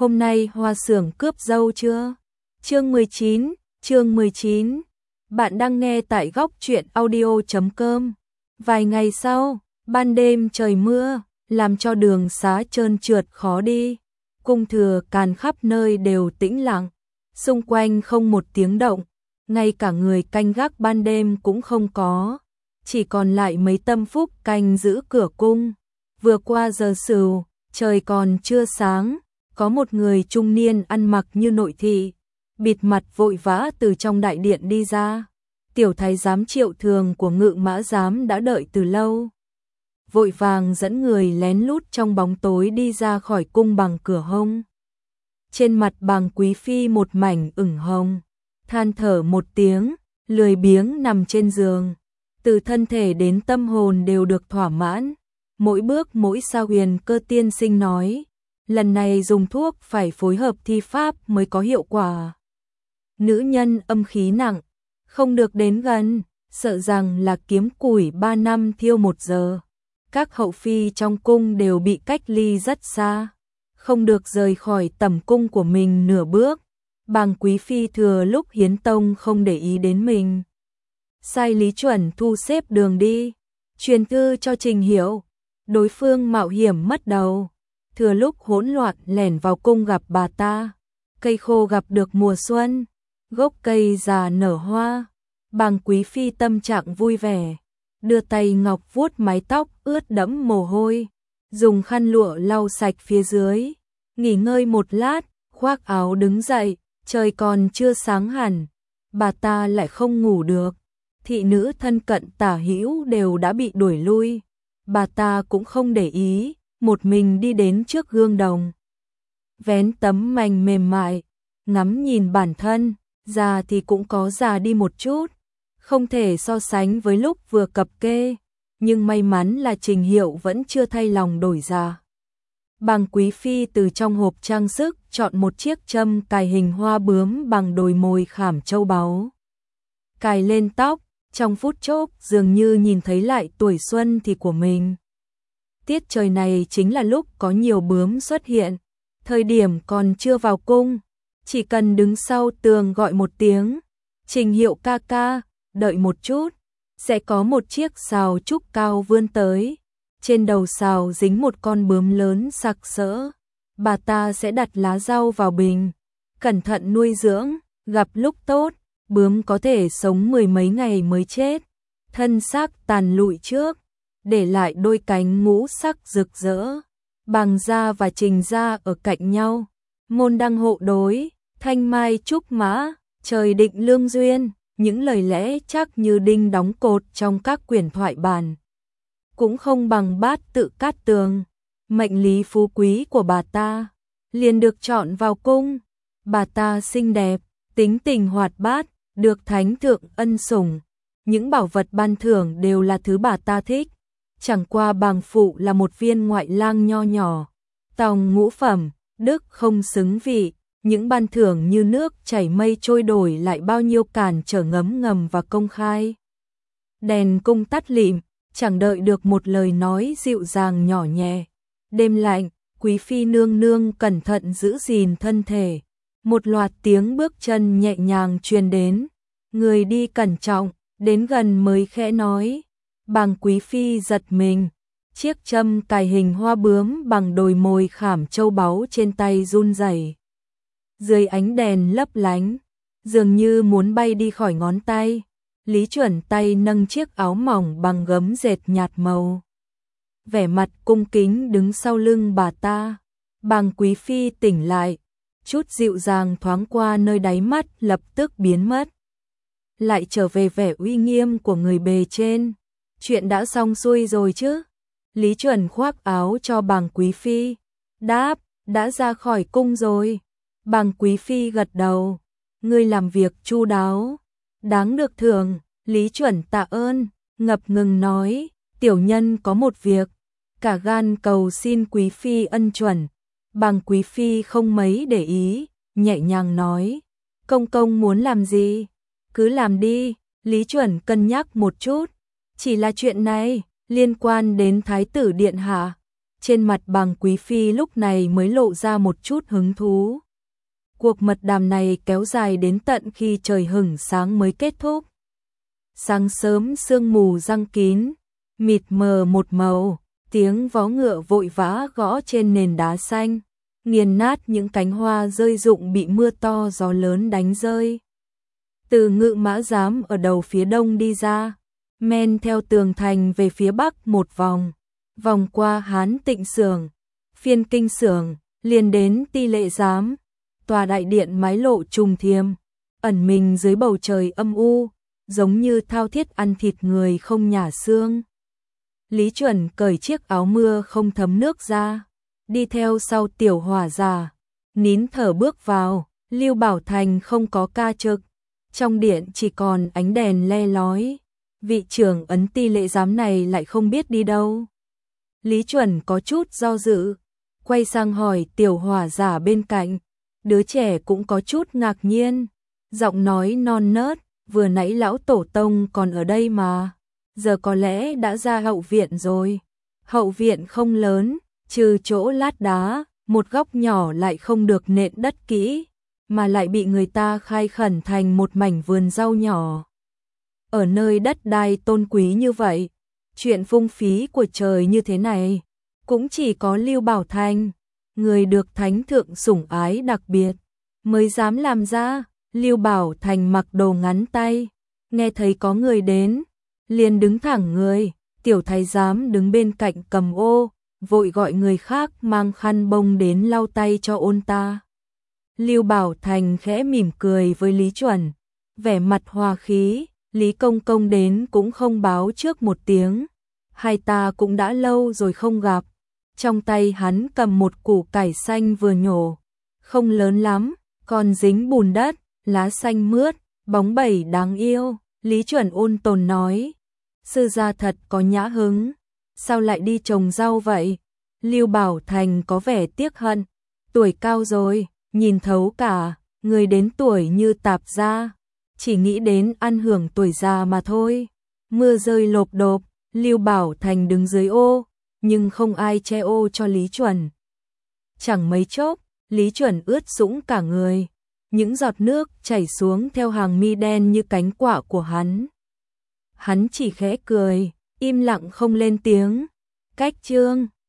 hôm nay Hoa Xưởng cướp dâu chưa? Chương 19. Bạn đang nghe tại góc truyện audio.com. Vài ngày sau, ban đêm trời mưa, làm cho đường xá trơn trượt khó đi. Cung Thừa Càn khắp nơi đều tĩnh lặng, xung quanh không một tiếng động, ngay cả người canh gác ban đêm cũng không có, chỉ còn lại mấy tâm phúc canh giữ cửa cung. Vừa qua giờ sửu, trời còn chưa sáng, có một người trung niên ăn mặc như nội thị, bịt mặt vội vã từ trong đại điện đi ra. Tiểu thái giám Triệu Thường của Ngự Mã giám đã đợi từ lâu, vội vàng dẫn người lén lút trong bóng tối đi ra khỏi cung bằng cửa hông. Trên mặt Bàng Quý phi một mảnh ửng hồng, than thở một tiếng, lười biếng nằm trên giường, từ thân thể đến tâm hồn đều được thỏa mãn. Mỗi bước mỗi sao Huyền Cơ tiên sinh nói, lần này dùng thuốc phải phối hợp thi pháp mới có hiệu quả. Nữ nhân âm khí nặng, không được đến gần, sợ rằng là kiếm củi 3 năm thiêu 1 giờ. Các hậu phi trong cung đều bị cách ly rất xa, không được rời khỏi tầm cung của mình nửa bước. Bàng Quý phi thừa lúc hiến tông không để ý đến mình, sai Lý Chuẩn thu xếp đường đi, truyền thư cho Trình Hiểu. Đối phương mạo hiểm mất đầu, thừa lúc hỗn loạn lẻn vào cung gặp bà ta. Cây khô gặp được mùa xuân, gốc cây già nở hoa. Bàng Quý phi tâm trạng vui vẻ, đưa tay ngọc vuốt mái tóc ướt đẫm mồ hôi, dùng khăn lụa lau sạch phía dưới, nghỉ ngơi một lát, khoác áo đứng dậy. Trời còn chưa sáng hẳn, bà ta lại không ngủ được. Thị nữ thân cận tả hữu đều đã bị đuổi lui, bà ta cũng không để ý, một mình đi đến trước gương đồng, vén tấm mành mềm mại, ngắm nhìn bản thân. Già thì cũng có già đi một chút, không thể so sánh với lúc vừa cập kê, nhưng may mắn là Trình Hiệu vẫn chưa thay lòng đổi già. Bàng Quý phi từ trong hộp trang sức chọn một chiếc châm cài hình hoa bướm bằng đồi mồi khảm châu báu, cài lên tóc, trong phút chốc dường như nhìn thấy lại tuổi xuân thì của mình. Tiết trời này chính là lúc có nhiều bướm xuất hiện, thời điểm còn chưa vào cung, chỉ cần đứng sau tường gọi một tiếng, Trình Hiệu ca ca, đợi một chút, sẽ có một chiếc sào trúc cao vươn tới. Trên đầu sào dính một con bướm lớn sặc sỡ, bà ta sẽ đặt lá rau vào bình, cẩn thận nuôi dưỡng, gặp lúc tốt, bướm có thể sống 10 mấy ngày mới chết, thân xác tàn lụi trước, để lại đôi cánh ngũ sắc rực rỡ. Bàng gia và Trình gia ở cạnh nhau, môn đăng hộ đối, thanh mai trúc mã, trời định lương duyên, những lời lẽ chắc như đinh đóng cột trong các quyển thoại bản. Cũng không bằng Bát Tự Cát Tường, mệnh lý phú quý của bà ta, liền được chọn vào cung. Bà ta xinh đẹp, tính tình hoạt bát, được thánh thượng ân sủng, những bảo vật ban thưởng đều là thứ bà ta thích. Chẳng qua Bàng phụ là một viên ngoại lang nho nhỏ, tòng ngũ phẩm, đức không xứng vị, những ban thưởng như nước chảy mây trôi đổi lại bao nhiêu cản trở ngấm ngầm và công khai. Đèn cung tắt lịm, chẳng đợi được một lời nói dịu dàng nhỏ nhẹ. Đêm lạnh, Quý phi nương nương cẩn thận giữ gìn thân thể. Một loạt tiếng bước chân nhẹ nhàng truyền đến, người đi cẩn trọng, đến gần mới khẽ nói. Bàng Quý phi giật mình, chiếc châm cài hình hoa bướm bằng đồi mồi khảm châu báu trên tay run rẩy. Dưới ánh đèn lấp lánh, dường như muốn bay đi khỏi ngón tay. Lý Chuẩn tay nâng chiếc áo mỏng bằng gấm dệt nhạt màu, vẻ mặt cung kính đứng sau lưng bà ta. Bàng Quý phi tỉnh lại, chút dịu dàng thoáng qua nơi đáy mắt lập tức biến mất, lại trở về vẻ uy nghiêm của người bề trên. Chuyện đã xong xuôi rồi chứ? Lý Chuẩn khoác áo cho Bàng Quý phi, đáp, đã ra khỏi cung rồi. Bàng Quý phi gật đầu, ngươi làm việc chu đáo, đáng được thưởng. Lý Chuẩn tạ ơn, ngập ngừng nói, tiểu nhân có một việc, cả gan cầu xin Quý phi ân chuẩn. Bàng Quý phi không mấy để ý, nhẹ nhàng nói, công công muốn làm gì, cứ làm đi. Lý Chuẩn cân nhắc một chút, chỉ là chuyện này liên quan đến thái tử điện hạ, trên mặt Bàng Quý Phi lúc này mới lộ ra một chút hứng thú. Cuộc mật đàm này kéo dài đến tận khi trời hửng sáng mới kết thúc. Sáng sớm sương mù giăng kín, mịt mờ một màu, tiếng vó ngựa vội vã gõ trên nền đá xanh, nghiền nát những cánh hoa rơi rụng bị mưa to gió lớn đánh rơi. Từ Ngự Mã Giám ở đầu phía đông đi ra, men theo tường thành về phía bắc một vòng, vòng qua Hán Tịnh Xưởng, Phiên Kinh Xưởng, liền đến Ti Lệ Giám, tòa đại điện mái lộ trùng thiêm, ẩn mình dưới bầu trời âm u, giống như thao thiết ăn thịt người không nhả xương. Lý Chuẩn cởi chiếc áo mưa không thấm nước ra, đi theo sau Tiểu Hỏa Giả, nín thở bước vào. Lưu Bảo Thành không có ca trực, trong điện chỉ còn ánh đèn le lói. Vị trưởng ấn Ti Lệ Giám này lại không biết đi đâu. Lý Chuẩn có chút do dự, quay sang hỏi Tiểu Hỏa Giả bên cạnh, đứa trẻ cũng có chút ngạc nhiên, giọng nói non nớt, vừa nãy lão tổ tông còn ở đây mà, giờ có lẽ đã ra hậu viện rồi. Hậu viện không lớn, trừ chỗ lát đá, một góc nhỏ lại không được nện đất kỹ, mà lại bị người ta khai khẩn thành một mảnh vườn rau nhỏ. Ở nơi đất đai tôn quý như vậy, chuyện phung phí của trời như thế này, cũng chỉ có Lưu Bảo Thành, người được thánh thượng sủng ái đặc biệt, mới dám làm ra. Lưu Bảo Thành mặc đồ ngắn tay, nghe thấy có người đến, liền đứng thẳng người. Tiểu thái giám đứng bên cạnh cầm ô, vội gọi người khác mang khăn bông đến lau tay cho ôn ta. Lưu Bảo Thành khẽ mỉm cười với Lý Chuẩn, vẻ mặt hòa khí. Lý Công Công đến cũng không báo trước một tiếng, hai ta cũng đã lâu rồi không gặp. Trong tay hắn cầm một củ cải xanh vừa nhổ, không lớn lắm, còn dính bùn đất, lá xanh mướt, bóng bẩy đáng yêu. Lý Chuẩn ôn tồn nói, sư gia thật có nhã hứng, sao lại đi trồng rau vậy? Lưu Bảo Thành có vẻ tiếc hận, tuổi cao rồi, nhìn thấu cả, người đến tuổi như tạp gia, chỉ nghĩ đến ăn hưởng tuổi già mà thôi. Mưa rơi lộp độp, Lưu Bảo Thành đứng dưới ô, nhưng không ai che ô cho Lý Chuẩn. Chẳng mấy chốc, Lý Chuẩn ướt sũng cả người, những giọt nước chảy xuống theo hàng mi đen như cánh quạ của hắn. Hắn chỉ khẽ cười, im lặng không lên tiếng. Cách chương